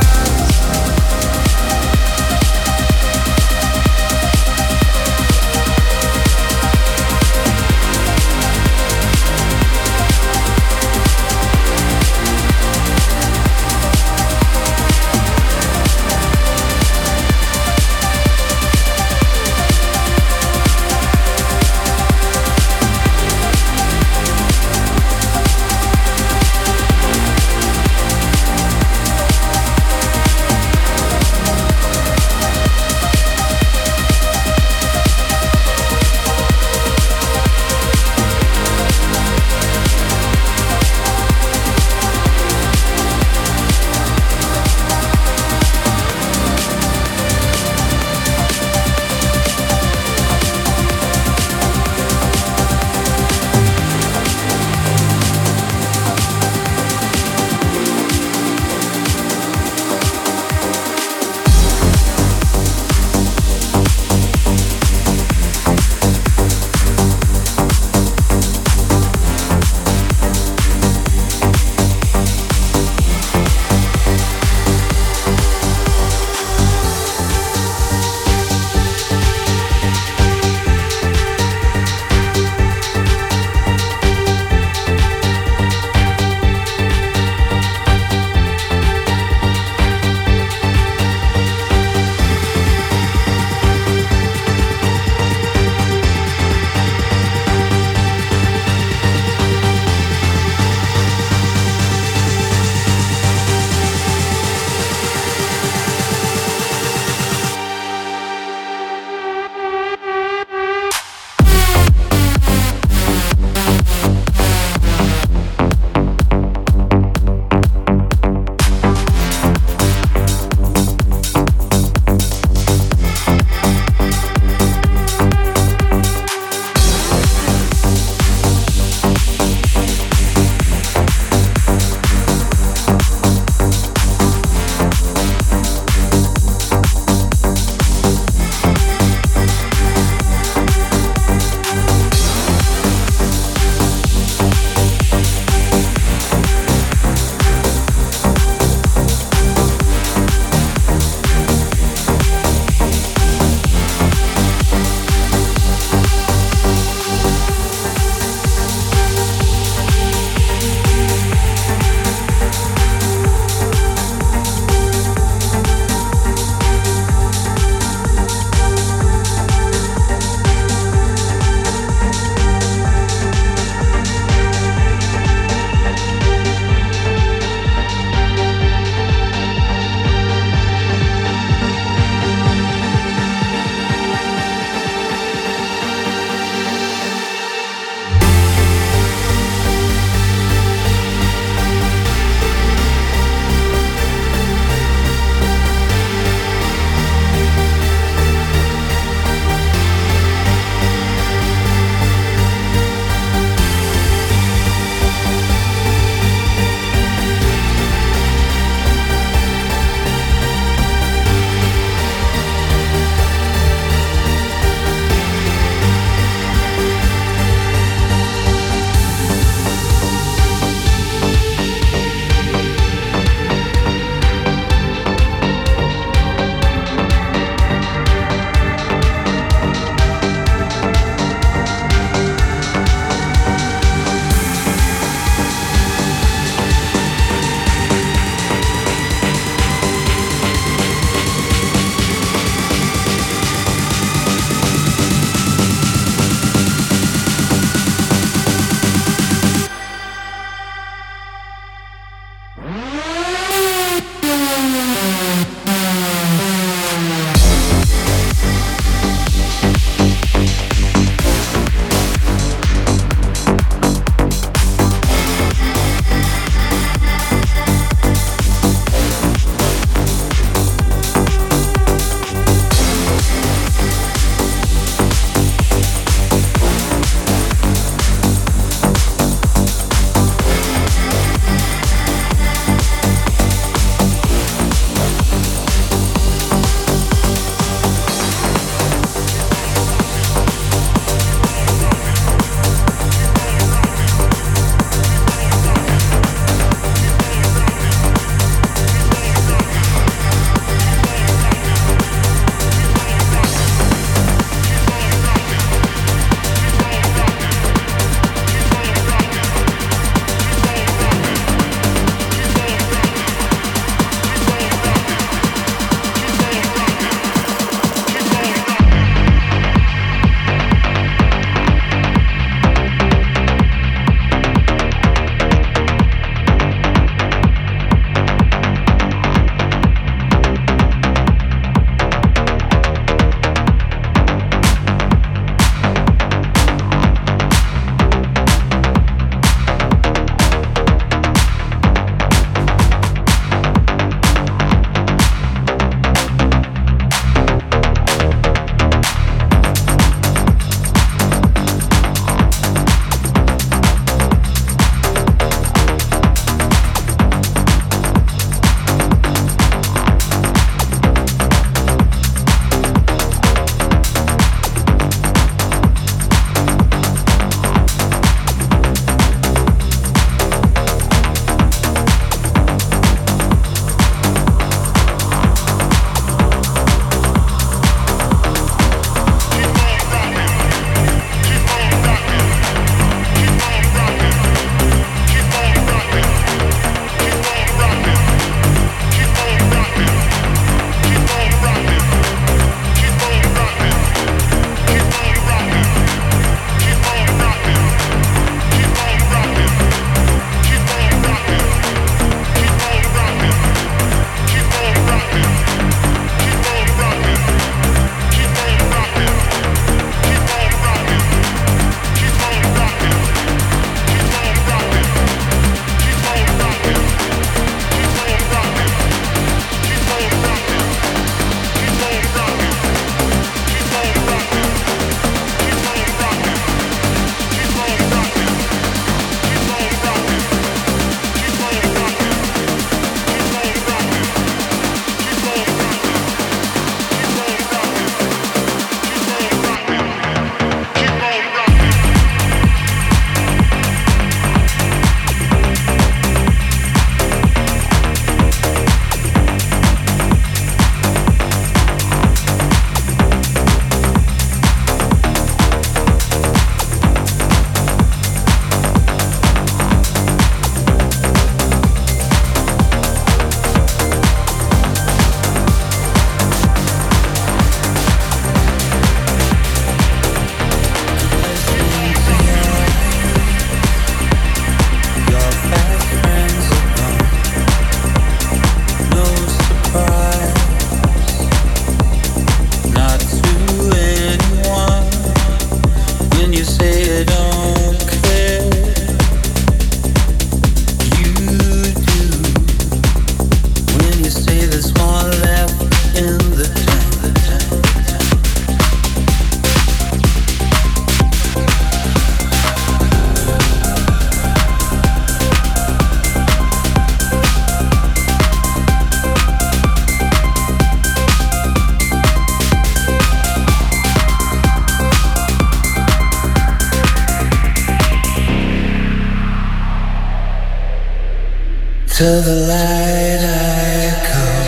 To the light I come.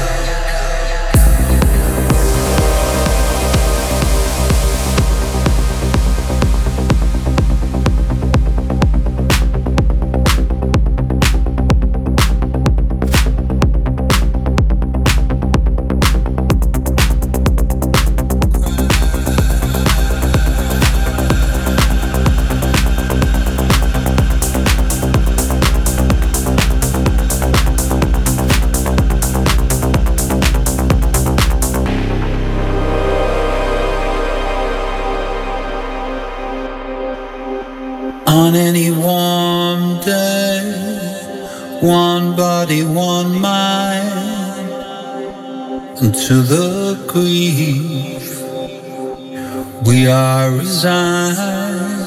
On any warm day, one body, one mind, and to the grief we are resigned.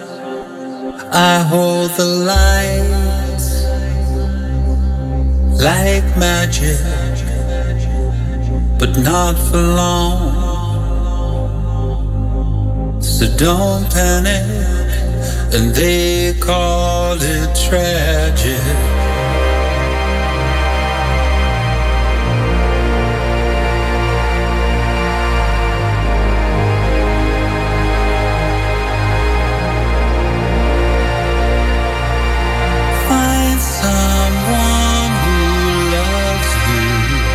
I hold the light like magic, but not for long. So don't panic. And they call it tragic. Find someone who loves you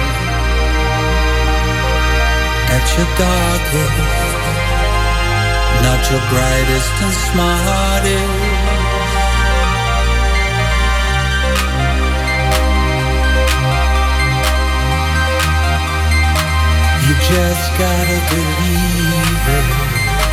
at your darkest, not your brightest and smartest. You just gotta believe it.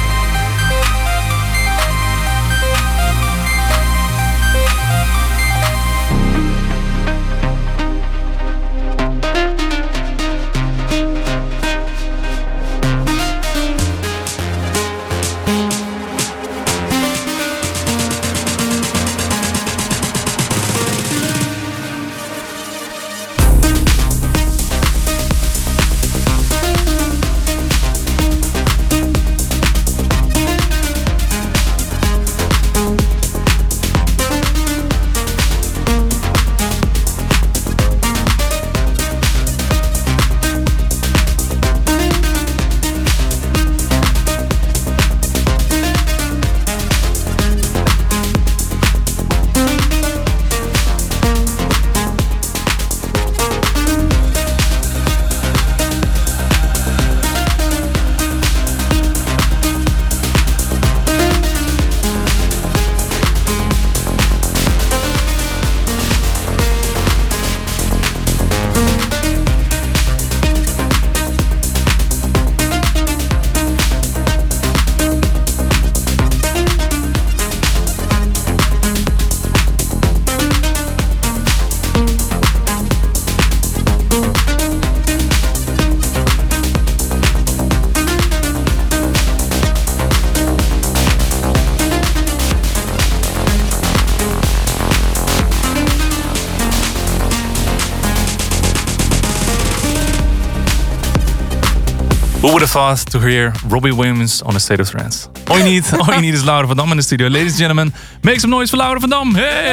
Who would have thought to hear Robbie Williams on A State of Trance? All you need, all you need is Laura van Dam in the studio. Ladies and gentlemen, make some noise for Laura van Dam. Hey!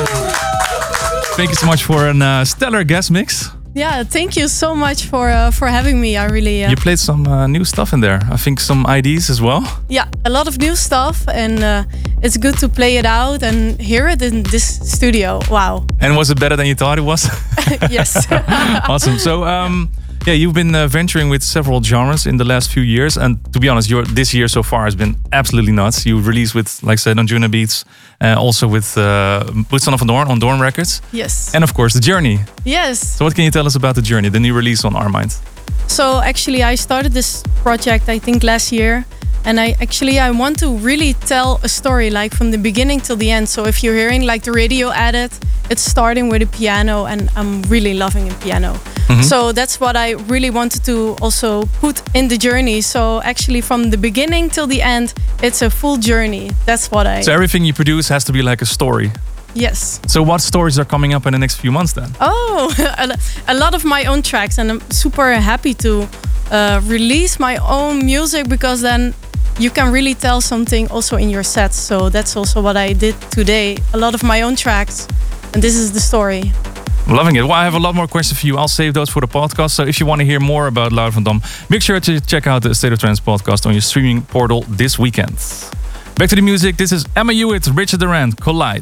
Thank you so much for a uh, stellar guest mix. Yeah, thank you so much for uh, for having me. I really... Uh, you played some uh, new stuff in there. I think some I Ds as well. Yeah, a lot of new stuff. And uh, it's good to play it out and hear it in this studio. Wow. And was it better than you thought it was? Yes. Awesome. So... Um, Yeah, you've been uh, venturing with several genres in the last few years, and to be honest, your this year so far has been absolutely nuts. You released with, like I said, on Juno Beats, uh, also with uh, with Son of a Dorn on Dorn Records. Yes. And of course, The Journey. Yes. So what can you tell us about The Journey, the new release on Armind? So actually, I started this project I think last year, and I actually I want to really tell a story like from the beginning till the end. So if you're hearing like the radio edit, it's starting with a piano, and I'm really loving a piano. Mm-hmm. So that's what I really wanted to also put in The Journey. So actually from the beginning till the end, it's a full journey. That's what I... So everything you produce has to be like a story. Yes. So what stories are coming up in the next few months then? Oh, a lot of my own tracks, and I'm super happy to uh, release my own music, because then you can really tell something also in your sets. So that's also what I did today. A lot of my own tracks. And this is the story. Loving it. Well, I have a lot more questions for you. I'll save those for the podcast. So if you want to hear more about Laura van Dam, make sure to check out the State of Trance podcast on your streaming portal this weekend. Back to the music. This is Emma Hewitt, Richard Durand, Collide.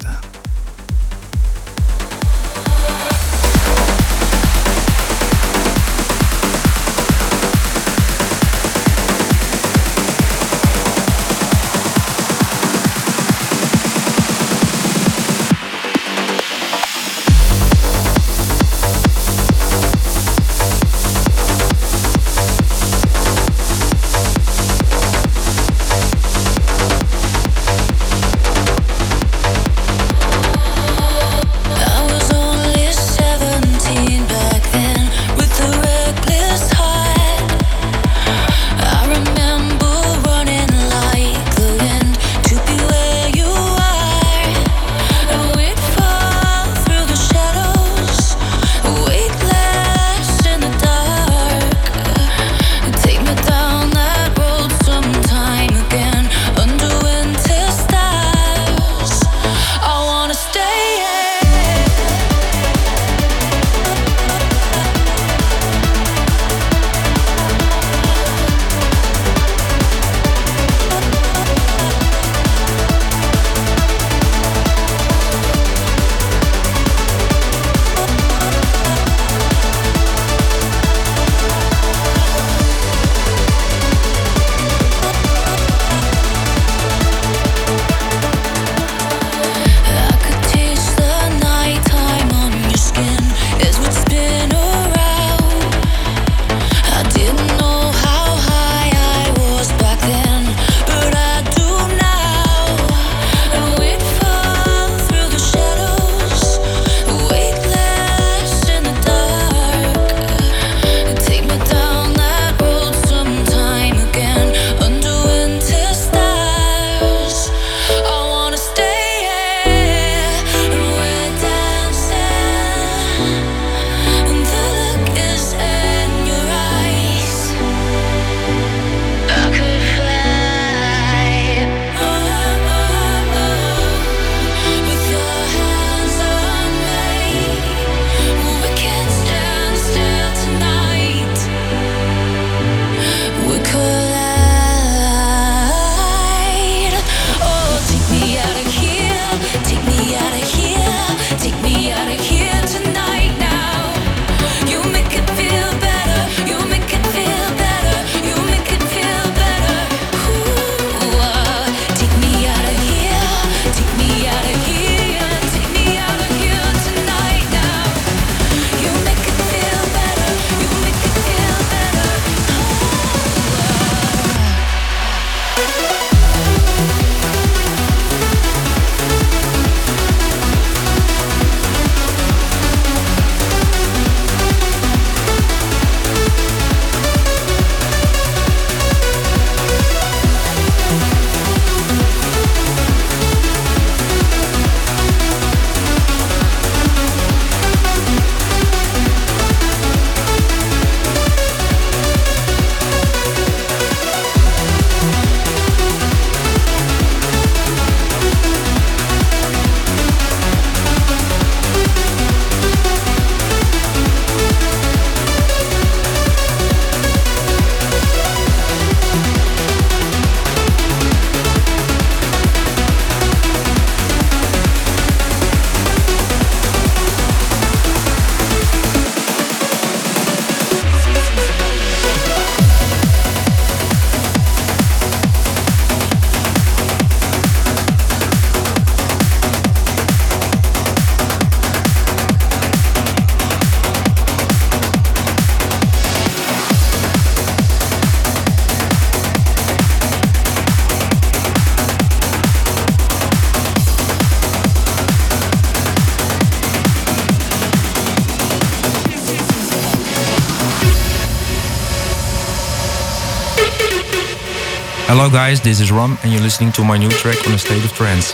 Hello guys, this is Rom and you're listening to my new track on A State of Trance.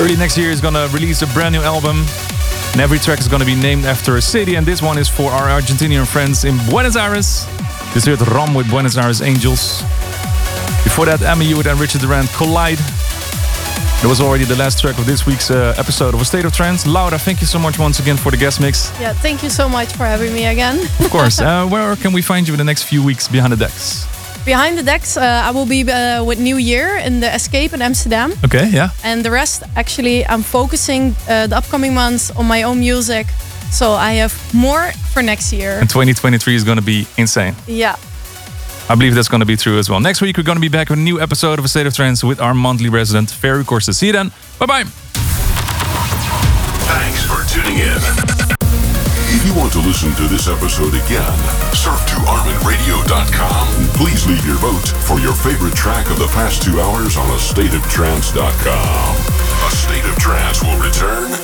Early next year is gonna release a brand new album. And every track is gonna be named after a city. And this one is for our Argentinian friends in Buenos Aires. This is Ram with Buenos Aires Angels. Before that, Amy Hewitt and Richard Durant, Collide. That was already the last track of this week's uh, episode of A State of Trance. Laura, thank you so much once again for the guest mix. Yeah, thank you so much for having me again. Of course. uh, where can we find you in the next few weeks behind the decks? Behind the decks, uh, I will be uh, with New Year in the Escape in Amsterdam. Okay, yeah. And the rest, actually, I'm focusing uh, the upcoming months on my own music. So I have more for next year. And twenty twenty-three is going to be insane. Yeah. I believe that's going to be true as well. Next week, we're going to be back with a new episode of A State of Trance with our monthly resident, Ferry Corsa. See you then. Bye-bye. Thanks for tuning in. If you want to listen to this episode again, surf to armin radio dot com and please leave your vote for your favorite track of the past two hours on a state of trance dot com. A State of Trance will return